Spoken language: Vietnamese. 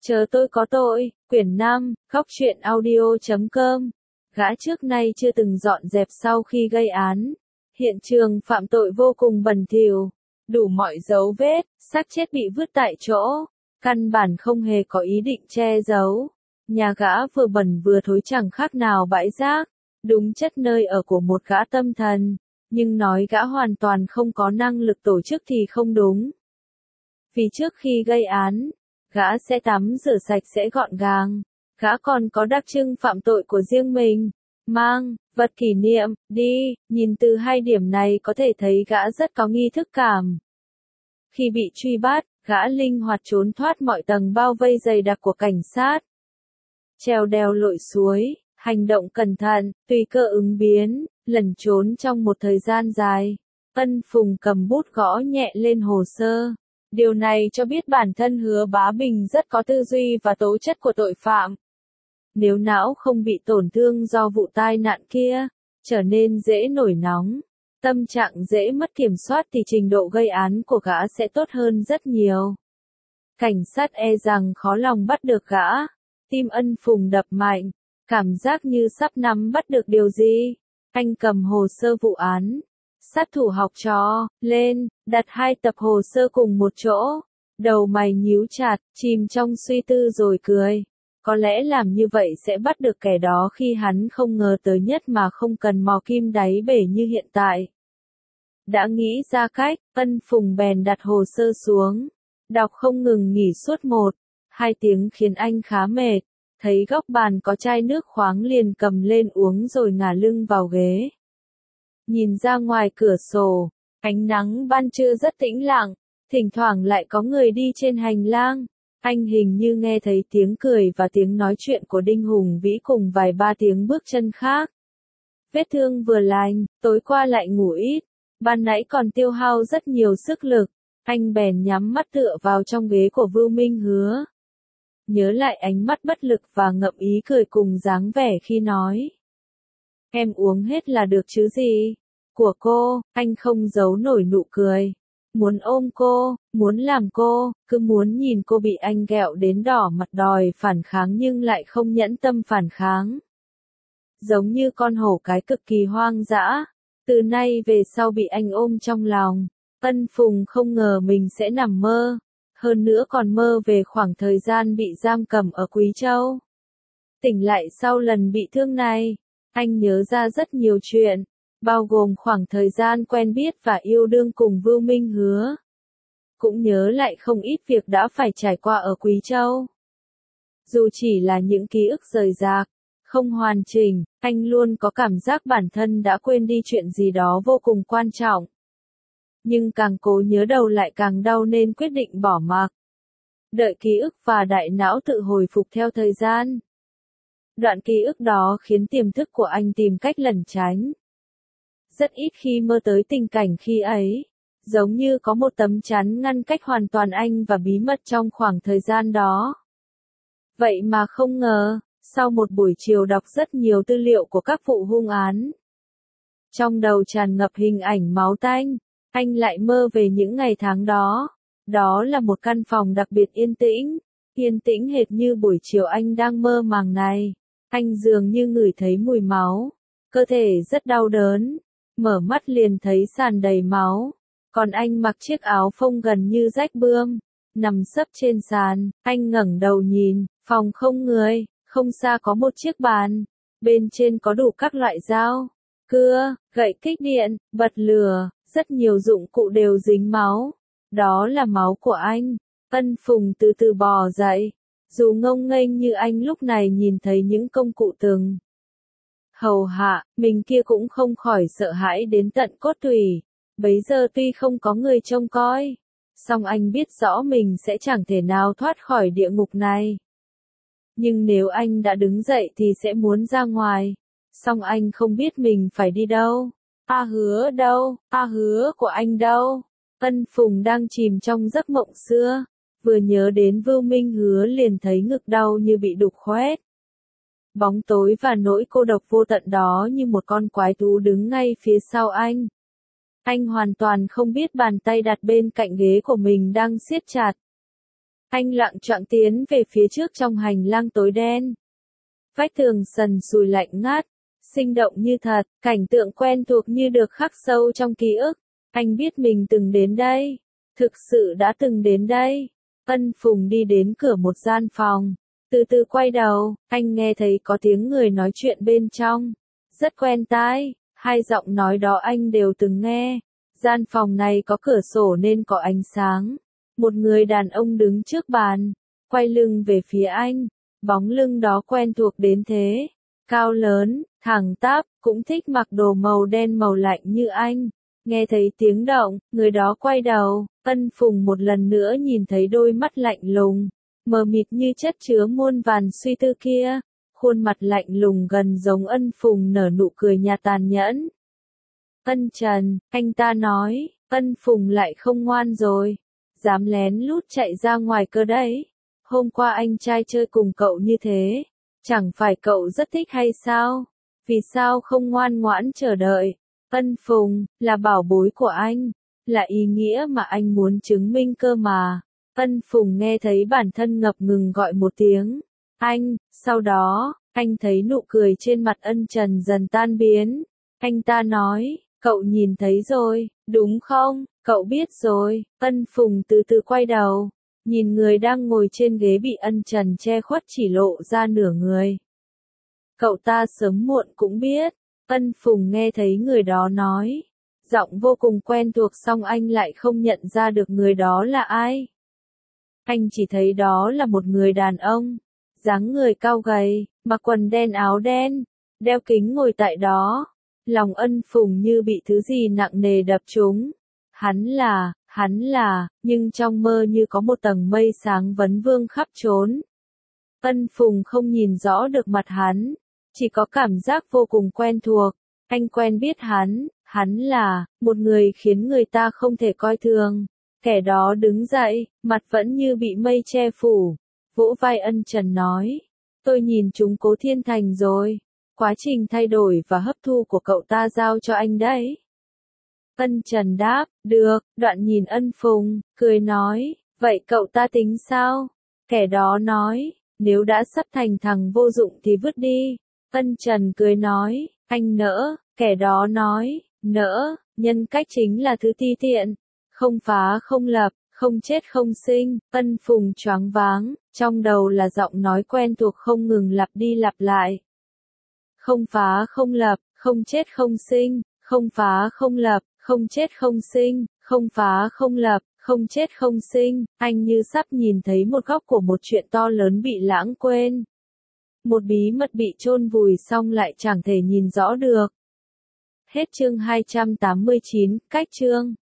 Chờ tôi có tội, quyển 5, Góc truyện audio.com. Gã trước nay chưa từng dọn dẹp sau khi gây án. Hiện trường phạm tội vô cùng bẩn thỉu, đủ mọi dấu vết, xác chết bị vứt tại chỗ, căn bản không hề có ý định che giấu. Nhà gã vừa bẩn vừa thối chẳng khác nào bãi rác, đúng chất nơi ở của một gã tâm thần, nhưng nói gã hoàn toàn không có năng lực tổ chức thì không đúng. Vì trước khi gây án, gã sẽ tắm rửa sạch sẽ gọn gàng, gã còn có đặc trưng phạm tội của riêng mình, mang vật kỷ niệm đi, nhìn từ hai điểm này có thể thấy gã rất có nghi thức cảm. Khi bị truy bắt, gã linh hoạt trốn thoát mọi tầng bao vây dày đặc của cảnh sát. Trèo đèo lội suối, hành động cẩn thận, tùy cơ ứng biến, lẩn trốn trong một thời gian dài. Ân Phùng cầm bút gõ nhẹ lên hồ sơ. Điều này cho biết bản thân Hứa Bá Bình rất có tư duy và tố chất của tội phạm. Nếu não không bị tổn thương do vụ tai nạn kia, trở nên dễ nổi nóng, tâm trạng dễ mất kiểm soát thì trình độ gây án của gã sẽ tốt hơn rất nhiều. Cảnh sát e rằng khó lòng bắt được gã. Tim Ân Phùng đập mạnh, cảm giác như sắp nắm bắt được điều gì. Anh cầm hồ sơ vụ án, sát thủ học trò, lên, đặt hai tập hồ sơ cùng một chỗ. Đầu mày nhíu chặt, chìm trong suy tư rồi cười. Có lẽ làm như vậy sẽ bắt được kẻ đó khi hắn không ngờ tới nhất mà không cần mò kim đáy bể như hiện tại. Đã nghĩ ra cách, Ân Phùng bèn đặt hồ sơ xuống. Đọc không ngừng nghỉ suốt 1-2 tiếng khiến anh khá mệt. Thấy góc bàn có chai nước khoáng liền cầm lên uống rồi ngả lưng vào ghế. Nhìn ra ngoài cửa sổ, ánh nắng ban trưa rất tĩnh lặng, thỉnh thoảng lại có người đi trên hành lang. Anh hình như nghe thấy tiếng cười và tiếng nói chuyện của Đinh Hùng Vĩ cùng vài ba tiếng bước chân khác. Vết thương vừa lành, tối qua lại ngủ ít, ban nãy còn tiêu hao rất nhiều sức lực. Anh bèn nhắm mắt tựa vào trong ghế của Vưu Minh Hứa. Nhớ lại ánh mắt bất lực và ngậm ý cười cùng dáng vẻ khi nói. Em uống hết là được chứ gì? Của cô, anh không giấu nổi nụ cười. Muốn ôm cô, muốn làm cô, cứ muốn nhìn cô bị anh ghẹo đến đỏ mặt đòi phản kháng nhưng lại không nhẫn tâm phản kháng. Giống như con hổ cái cực kỳ hoang dã. Từ nay về sau bị anh ôm trong lòng, Ân Phùng không ngờ mình sẽ nằm mơ. Hơn nữa còn mơ về khoảng thời gian bị giam cầm ở Quý Châu. Tỉnh lại sau lần bị thương này, anh nhớ ra rất nhiều chuyện, bao gồm khoảng thời gian quen biết và yêu đương cùng Vưu Minh Hứa. Cũng nhớ lại không ít việc đã phải trải qua ở Quý Châu. Dù chỉ là những ký ức rời rạc, không hoàn chỉnh, anh luôn có cảm giác bản thân đã quên đi chuyện gì đó vô cùng quan trọng. Nhưng càng cố nhớ đầu lại càng đau nên quyết định bỏ mặc. Đợi ký ức và đại não tự hồi phục theo thời gian. Đoạn ký ức đó khiến tiềm thức của anh tìm cách lẩn tránh. Rất ít khi mơ tới tình cảnh khi ấy, giống như có một tấm chắn ngăn cách hoàn toàn anh và bí mật trong khoảng thời gian đó. Vậy mà không ngờ, sau một buổi chiều đọc rất nhiều tư liệu của các vụ hung án, trong đầu tràn ngập hình ảnh máu tanh. Anh lại mơ về những ngày tháng đó. Đó là một căn phòng đặc biệt yên tĩnh hệt như buổi chiều anh đang mơ màng này. Anh dường như ngửi thấy mùi máu, cơ thể rất đau đớn, mở mắt liền thấy sàn đầy máu. Còn anh mặc chiếc áo phông gần như rách bươm, nằm sấp trên sàn, anh ngẩng đầu nhìn, phòng không người, không xa có một chiếc bàn, bên trên có đủ các loại dao, cưa, gậy kích điện, bật lửa. Rất nhiều dụng cụ đều dính máu. Đó là máu của anh. Ân Phùng từ từ bò dậy. Dù ngông nghênh như anh lúc này nhìn thấy những công cụ từng hầu hạ, mình kia cũng không khỏi sợ hãi đến tận cốt tủy. Bấy giờ tuy không có người trông coi, song anh biết rõ mình sẽ chẳng thể nào thoát khỏi địa ngục này. Nhưng nếu anh đã đứng dậy thì sẽ muốn ra ngoài. Song anh không biết mình phải đi đâu. Hứa đâu? Hứa của anh đâu? Ân Phùng đang chìm trong giấc mộng xưa, vừa nhớ đến Vưu Minh Hứa liền thấy ngực đau như bị đục khoét. Bóng tối và nỗi cô độc vô tận đó như một con quái thú đứng ngay phía sau anh. Anh hoàn toàn không biết bàn tay đặt bên cạnh ghế của mình đang siết chặt. Anh loạng choạng tiến về phía trước trong hành lang tối đen. Vách tường sần sùi lạnh ngắt, sinh động như thật, cảnh tượng quen thuộc như được khắc sâu trong ký ức. Anh biết mình từng đến đây, thực sự đã từng đến đây. Ân Phùng đi đến cửa một gian phòng, từ từ quay đầu, anh nghe thấy có tiếng người nói chuyện bên trong. Rất quen tai, hai giọng nói đó anh đều từng nghe. Gian phòng này có cửa sổ nên có ánh sáng. Một người đàn ông đứng trước bàn, quay lưng về phía anh. Bóng lưng đó quen thuộc đến thế. Cao lớn, thẳng tắp, cũng thích mặc đồ màu đen màu lạnh như anh. Nghe thấy tiếng động, người đó quay đầu. Ân Phùng một lần nữa nhìn thấy đôi mắt lạnh lùng, mờ mịt như chất chứa muôn vàn suy tư kia. Khuôn mặt lạnh lùng gần giống Ân Phùng nở nụ cười nhạt tàn nhẫn. Ân Trần, anh ta nói, Ân Phùng lại không ngoan rồi. Dám lén lút chạy ra ngoài cơ đấy. Hôm qua anh trai chơi cùng cậu như thế. Chẳng phải cậu rất thích hay sao? Vì sao không ngoan ngoãn chờ đợi? Ân Phùng, là bảo bối của anh. Là ý nghĩa mà anh muốn chứng minh cơ mà. Ân Phùng nghe thấy bản thân ngập ngừng gọi một tiếng. Anh, sau đó, anh thấy nụ cười trên mặt Ân Trần dần tan biến. Anh ta nói, cậu nhìn thấy rồi, đúng không? Cậu biết rồi. Ân Phùng từ từ quay đầu, nhìn người đang ngồi trên ghế bị Ân Trần che khuất chỉ lộ ra nửa người. Cậu ta sớm muộn cũng biết. Ân Phùng nghe thấy người đó nói. Giọng vô cùng quen thuộc song anh lại không nhận ra được người đó là ai. Anh chỉ thấy đó là một người đàn ông. Dáng người cao gầy, mặc quần đen áo đen, đeo kính ngồi tại đó. Lòng Ân Phùng như bị thứ gì nặng nề đập trúng. Hắn là, nhưng trong mơ như có một tầng mây sáng vấn vương khắp trốn. Ân Phùng không nhìn rõ được mặt hắn, chỉ có cảm giác vô cùng quen thuộc. Anh quen biết hắn là, một người khiến người ta không thể coi thường. Kẻ đó đứng dậy, mặt vẫn như bị mây che phủ. Vỗ vai Ân Trần nói, tôi nhìn chúng Cố Thiên Thành rồi. Quá trình thay đổi và hấp thu của cậu ta giao cho anh đấy. Ân Trần đáp, được, đoạn nhìn Ân Phùng, cười nói, vậy cậu ta tính sao? Kẻ đó nói, nếu đã sắp thành thằng vô dụng thì vứt đi. Ân Trần cười nói, anh nỡ, kẻ đó nói, nỡ, nhân cách chính là thứ ti tiện, không phá không lập, không chết không sinh. Ân Phùng choáng váng, trong đầu là giọng nói quen thuộc không ngừng lặp đi lặp lại. Không phá không lập, không chết không sinh, không phá không lập, không chết không sinh, không phá không lập, không chết không sinh. Anh như sắp nhìn thấy một góc của một chuyện to lớn bị lãng quên. Một bí mật bị chôn vùi xong lại chẳng thể nhìn rõ được. Hết chương 289, cách chương.